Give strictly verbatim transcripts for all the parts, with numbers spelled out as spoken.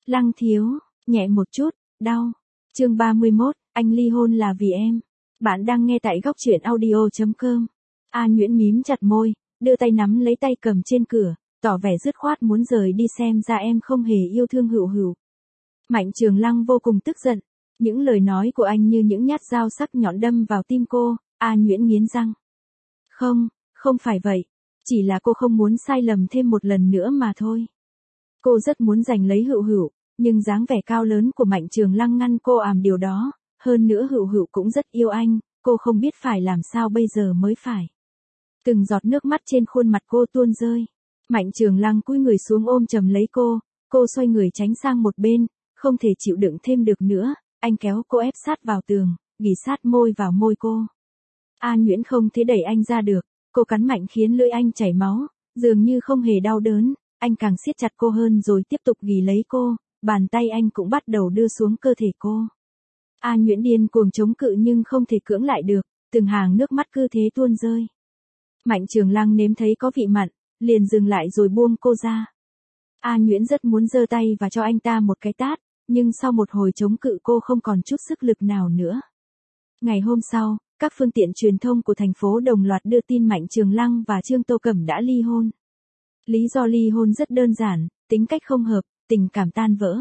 Lăng thiếu, nhẹ một chút, đau. Chương ba mươi mốt, anh ly hôn là vì em. Bạn đang nghe tại góc truyện audio chấm com. A Nguyễn mím chặt môi, đưa tay nắm lấy tay cầm trên cửa, tỏ vẻ dứt khoát muốn rời đi, xem ra em không hề yêu thương Hữu Hữu. Mạnh Trường Lăng vô cùng tức giận, những lời nói của anh như những nhát dao sắc nhọn đâm vào tim cô. A Nguyễn nghiến răng. Không, không phải vậy, chỉ là cô không muốn sai lầm thêm một lần nữa mà thôi. Cô rất muốn giành lấy Hữu Hữu, nhưng dáng vẻ cao lớn của Mạnh Trường Lăng ngăn cô làm điều đó, hơn nữa Hữu Hữu cũng rất yêu anh, cô không biết phải làm sao bây giờ mới phải. Từng giọt nước mắt trên khuôn mặt cô tuôn rơi. Mạnh Trường Lăng cúi người xuống ôm chầm lấy cô, cô xoay người tránh sang một bên, không thể chịu đựng thêm được nữa, anh kéo cô ép sát vào tường, ghì sát môi vào môi cô. A Nguyễn không thể đẩy anh ra được, cô cắn mạnh khiến lưỡi anh chảy máu, dường như không hề đau đớn, anh càng siết chặt cô hơn rồi tiếp tục ghì lấy cô, bàn tay anh cũng bắt đầu đưa xuống cơ thể cô. A Nguyễn điên cuồng chống cự nhưng không thể cưỡng lại được, từng hàng nước mắt cứ thế tuôn rơi. Mạnh Trường Lăng nếm thấy có vị mặn, liền dừng lại rồi buông cô ra. A Nguyễn rất muốn giơ tay và cho anh ta một cái tát, nhưng sau một hồi chống cự cô không còn chút sức lực nào nữa. Ngày hôm sau, các phương tiện truyền thông của thành phố đồng loạt đưa tin Mạnh Trường Lăng và Trương Tô Cẩm đã ly hôn. Lý do ly hôn rất đơn giản, tính cách không hợp, tình cảm tan vỡ.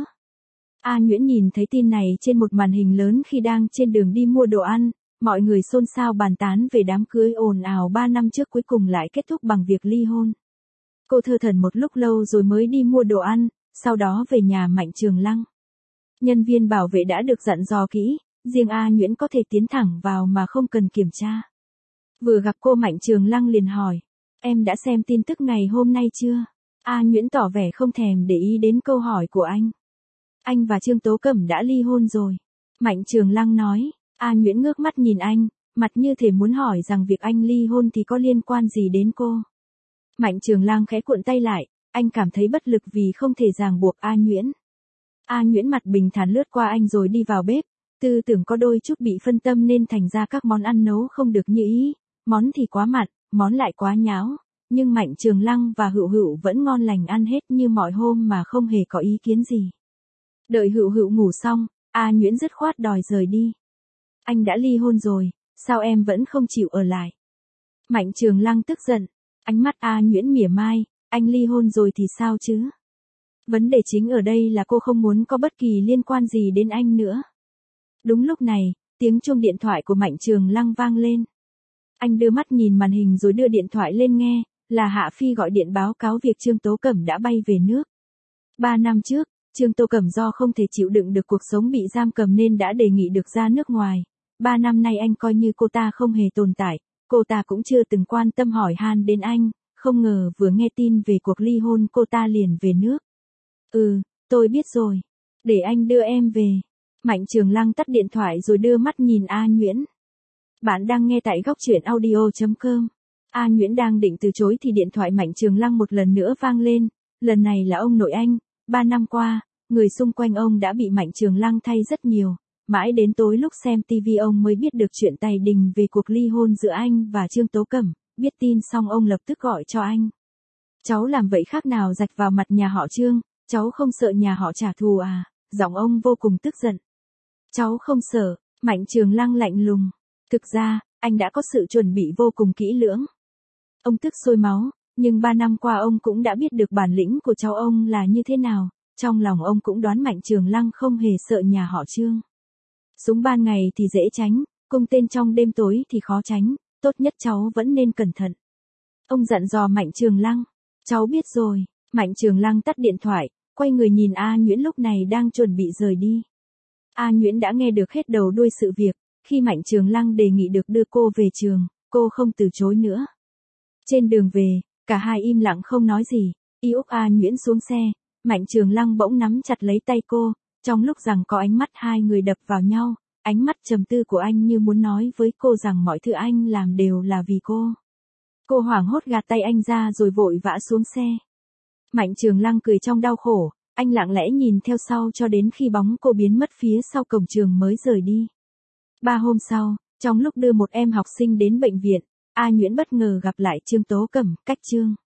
A Nguyễn nhìn thấy tin này trên một màn hình lớn khi đang trên đường đi mua đồ ăn, mọi người xôn xao bàn tán về đám cưới ồn ào ba năm trước cuối cùng lại kết thúc bằng việc ly hôn. Cô thơ thẩn một lúc lâu rồi mới đi mua đồ ăn, sau đó về nhà Mạnh Trường Lăng. Nhân viên bảo vệ đã được dặn dò kỹ, riêng A Nguyễn có thể tiến thẳng vào mà không cần kiểm tra. Vừa gặp cô Mạnh Trường Lăng liền hỏi, em đã xem tin tức ngày hôm nay chưa? A Nguyễn tỏ vẻ không thèm để ý đến câu hỏi của anh. Anh và Trương Tố Cẩm đã ly hôn rồi. Mạnh Trường Lăng nói. A Nguyễn ngước mắt nhìn anh, mặt như thể muốn hỏi rằng việc anh ly hôn thì có liên quan gì đến cô. Mạnh Trường Lăng khẽ cuộn tay lại, anh cảm thấy bất lực vì không thể ràng buộc A Nguyễn. A Nguyễn mặt bình thản lướt qua anh rồi đi vào bếp, tư tưởng có đôi chút bị phân tâm nên thành ra các món ăn nấu không được như ý, món thì quá mặn, món lại quá nhão, nhưng Mạnh Trường Lăng và Hữu Hữu vẫn ngon lành ăn hết như mọi hôm mà không hề có ý kiến gì. Đợi Hữu Hữu ngủ xong, A Nguyễn dứt khoát đòi rời đi. Anh đã ly hôn rồi, sao em vẫn không chịu ở lại? Mạnh Trường Lăng tức giận, ánh mắt A Nguyễn mỉa mai, anh ly hôn rồi thì sao chứ? Vấn đề chính ở đây là cô không muốn có bất kỳ liên quan gì đến anh nữa. Đúng lúc này, tiếng chuông điện thoại của Mạnh Trường Lăng vang lên. Anh đưa mắt nhìn màn hình rồi đưa điện thoại lên nghe, là Hạ Phi gọi điện báo cáo việc Trương Tố Cẩm đã bay về nước. Ba năm trước, Trương Tô Cẩm do không thể chịu đựng được cuộc sống bị giam cầm nên đã đề nghị được ra nước ngoài. Ba năm nay anh coi như cô ta không hề tồn tại, cô ta cũng chưa từng quan tâm hỏi han đến anh, không ngờ vừa nghe tin về cuộc ly hôn cô ta liền về nước. Ừ, tôi biết rồi. Để anh đưa em về. Mạnh Trường Lăng tắt điện thoại rồi đưa mắt nhìn A Nguyễn. Bạn đang nghe tại góc truyện audio chấm com. A Nguyễn đang định từ chối thì điện thoại Mạnh Trường Lăng một lần nữa vang lên, lần này là ông nội anh. Ba năm qua, người xung quanh ông đã bị Mạnh Trường Lăng thay rất nhiều, mãi đến tối lúc xem tivi ông mới biết được chuyện tài đình về cuộc ly hôn giữa anh và Trương Tố Cẩm, biết tin xong ông lập tức gọi cho anh. Cháu làm vậy khác nào rạch vào mặt nhà họ Trương, cháu không sợ nhà họ trả thù à? Giọng ông vô cùng tức giận. Cháu không sợ, Mạnh Trường Lăng lạnh lùng. Thực ra, anh đã có sự chuẩn bị vô cùng kỹ lưỡng. Ông tức sôi máu. Nhưng ba năm qua ông cũng đã biết được bản lĩnh của cháu ông là như thế nào, trong lòng ông cũng đoán Mạnh Trường Lăng không hề sợ nhà họ Trương. Súng ban ngày thì dễ tránh, cung tên trong đêm tối thì khó tránh, tốt nhất cháu vẫn nên cẩn thận. Ông dặn dò Mạnh Trường Lăng, cháu biết rồi. Mạnh Trường Lăng tắt điện thoại, quay người nhìn A Nguyễn lúc này đang chuẩn bị rời đi. A Nguyễn đã nghe được hết đầu đuôi sự việc, khi Mạnh Trường Lăng đề nghị được đưa cô về trường, cô không từ chối nữa. Trên đường về, cả hai im lặng không nói gì, y úc A Nguyễn xuống xe, Mạnh Trường Lăng bỗng nắm chặt lấy tay cô, trong lúc rằng có ánh mắt hai người đập vào nhau, ánh mắt trầm tư của anh như muốn nói với cô rằng mọi thứ anh làm đều là vì cô. Cô hoảng hốt gạt tay anh ra rồi vội vã xuống xe. Mạnh Trường Lăng cười trong đau khổ, anh lặng lẽ nhìn theo sau cho đến khi bóng cô biến mất phía sau cổng trường mới rời đi. Ba hôm sau, trong lúc đưa một em học sinh đến bệnh viện, A Nguyễn bất ngờ gặp lại Trương Tố Cẩm, cách Trương.